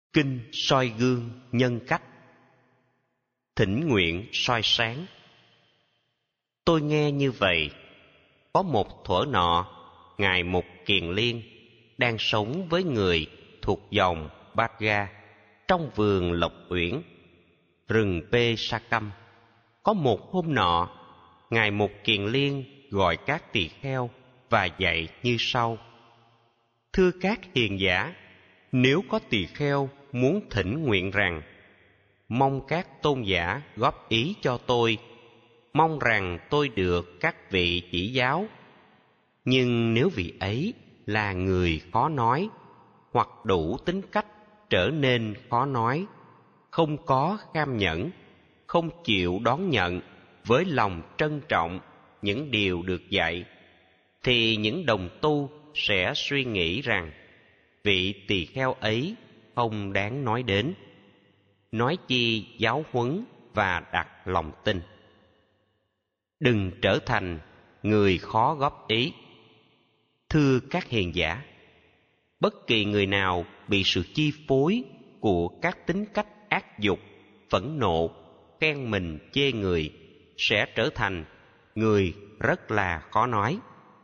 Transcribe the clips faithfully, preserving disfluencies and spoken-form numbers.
Kinh soi gương nhân cách. Thỉnh nguyện soi sáng. Tôi nghe như vậy, có một thuở nọ, ngài Mục Kiền Liên đang sống với người thuộc dòng Bhaga trong vườn Lộc Uyển, rừng Pe-sa-căm. Có một hôm nọ, ngài Mục Kiền Liên gọi các tỳ kheo và dạy như sau: Thưa các hiền giả, nếu có tỳ kheo muốn thỉnh nguyện rằng mong các tôn giả góp ý cho tôi, mong rằng tôi được các vị chỉ giáo. Nhưng nếu vị ấy là người khó nói, hoặc đủ tính cách trở nên khó nói, không có kham nhẫn, không chịu đón nhận với lòng trân trọng những điều được dạy, thì những đồng tu sẽ suy nghĩ rằng vị tỳ kheo ấy không đáng nói đến, nói chi giáo huấn và đặt lòng tin. Đừng trở thành người khó góp ý. Thưa các hiền giả, bất kỳ người nào bị sự chi phối của các tính cách ác dục, phẫn nộ, khen mình chê người sẽ trở thành người rất là khó nói.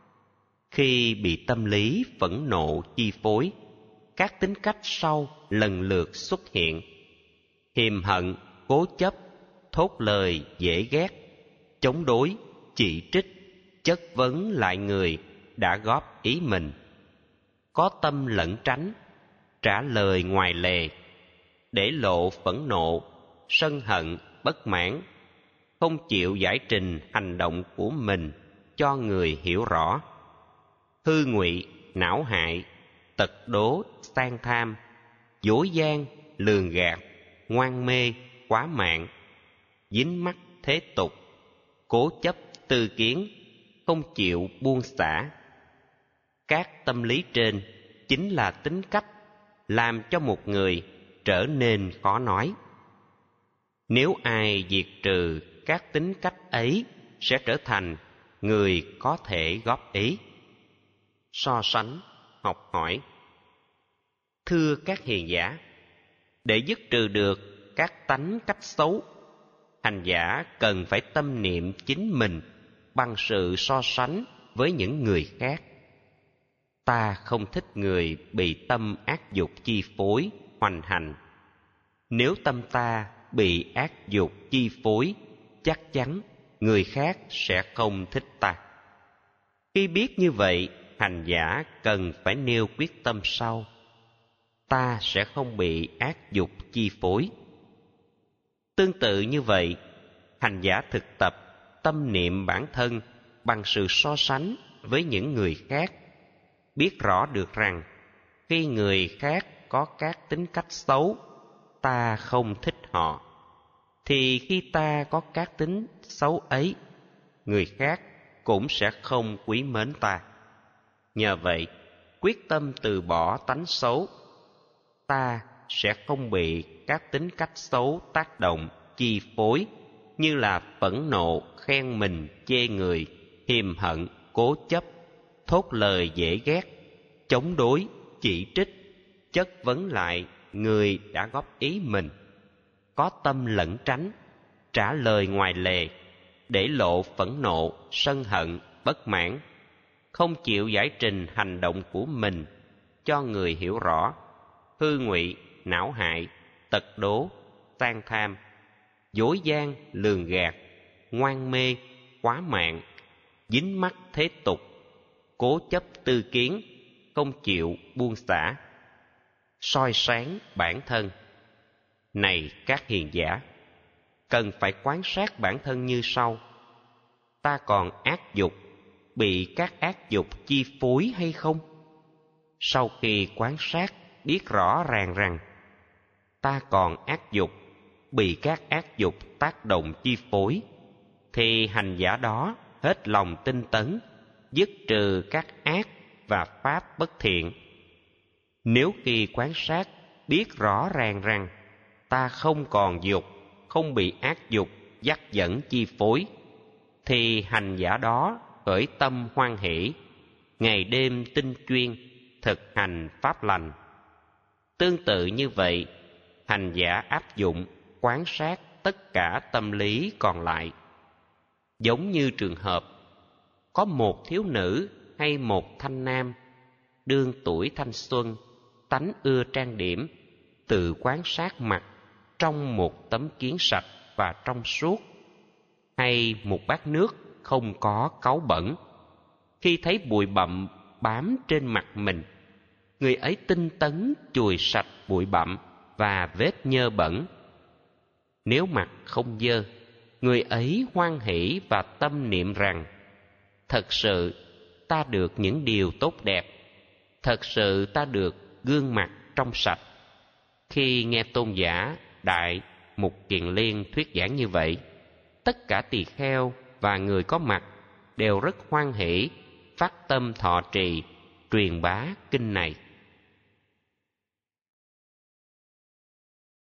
Khi bị tâm lý phẫn nộ chi phối, các tính cách sau lần lượt xuất hiện: hiềm hận, cố chấp, thốt lời dễ ghét, chống đối, chỉ trích, chất vấn lại người đã góp ý mình, có tâm lẩn tránh, trả lời ngoài lề, để lộ phẫn nộ, sân hận, bất mãn, không chịu giải trình hành động của mình cho người hiểu rõ, hư ngụy, não hại, tật đố, sang tham, dối gian, lường gạt, ngoan mê, quá mạng, dính mắc thế tục, cố chấp tư kiến, không chịu buông xả. Các tâm lý trên chính là tính cách làm cho một người trở nên khó nói. Nếu ai diệt trừ các tính cách ấy, sẽ trở thành người có thể góp ý. So sánh, học hỏi. Thưa các hiền giả, để dứt trừ được các tánh cách xấu, hành giả cần phải tâm niệm chính mình bằng sự so sánh với những người khác. Ta không thích người bị tâm ác dục chi phối, hoành hành. Nếu tâm ta bị ác dục chi phối, chắc chắn người khác sẽ không thích ta. Khi biết như vậy, hành giả cần phải nêu quyết tâm sau: ta sẽ không bị ác dục chi phối. Tương tự như vậy, hành giả thực tập tâm niệm bản thân bằng sự so sánh với những người khác, biết rõ được rằng khi người khác có các tính cách xấu, ta không thích họ, thì khi ta có các tính xấu ấy, người khác cũng sẽ không quý mến ta. Nhờ vậy, quyết tâm từ bỏ tánh xấu, ta sẽ không bị các tính cách xấu tác động, chi phối, như là phẫn nộ, khen mình, chê người, hiềm hận, cố chấp, thốt lời dễ ghét, chống đối, chỉ trích, chất vấn lại người đã góp ý mình, có tâm lẩn tránh, trả lời ngoài lề, để lộ phẫn nộ, sân hận, bất mãn, không chịu giải trình hành động của mình cho người hiểu rõ, hư ngụy, não hại, tật đố, sang tham, dối gian, lường gạt, ngoan mê, quá mạng, dính mắc thế tục, cố chấp tư kiến, không chịu buông xả. Soi sáng bản thân. Này các hiền giả, cần phải quan sát bản thân như sau: ta còn ác dục, bị các ác dục chi phối hay không? Sau khi quan sát biết rõ ràng rằng ta còn ác dục, bị các ác dục tác động chi phối, thì hành giả đó hết lòng tinh tấn, dứt trừ các ác và pháp bất thiện. Nếu khi quan sát biết rõ ràng rằng ta không còn dục, không bị ác dục dắt dẫn chi phối, thì hành giả đó khởi tâm hoan hỷ, ngày đêm tinh chuyên thực hành pháp lành. Tương tự như vậy, hành giả áp dụng quán sát tất cả tâm lý còn lại. Giống như trường hợp có một thiếu nữ hay một thanh nam đương tuổi thanh xuân, tánh ưa trang điểm, tự quan sát mặt trong một tấm kiến sạch và trong suốt, hay một bát nước không có cáu bẩn. Khi thấy bụi bặm bám trên mặt mình, người ấy tinh tấn chùi sạch bụi bặm và vết nhơ bẩn. Nếu mặt không dơ, người ấy hoan hỷ và tâm niệm rằng: thật sự ta được những điều tốt đẹp, thật sự ta được gương mặt trong sạch. Khi nghe tôn giả Đại Mục Kiền Liên thuyết giảng như vậy, tất cả tỳ kheo và người có mặt đều rất hoan hỷ, phát tâm thọ trì, truyền bá kinh này.